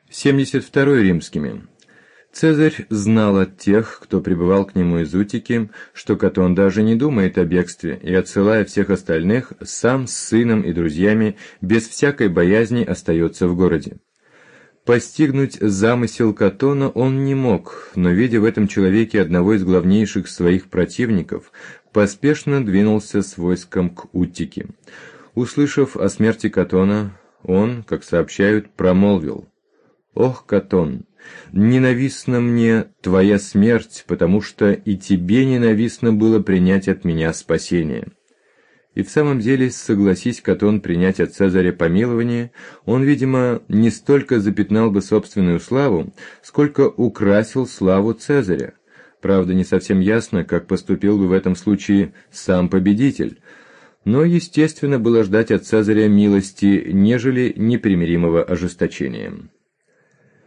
72 римскими. Цезарь знал от тех, кто прибывал к нему из Утики, что Катон даже не думает о бегстве, и, отсылая всех остальных, сам с сыном и друзьями без всякой боязни остается в городе. Постигнуть замысел Катона он не мог, но, видя в этом человеке одного из главнейших своих противников, поспешно двинулся с войском к Уттике. Услышав о смерти Катона, он, как сообщают, промолвил: «Ох, Катон, ненавистна мне твоя смерть, потому что и тебе ненавистно было принять от меня спасение». И в самом деле, согласись Катон принять от Цезаря помилование, он, видимо, не столько запятнал бы собственную славу, сколько украсил славу Цезаря. Правда, не совсем ясно, как поступил бы в этом случае сам победитель, но естественно было ждать от Цезаря милости, нежели непримиримого ожесточения.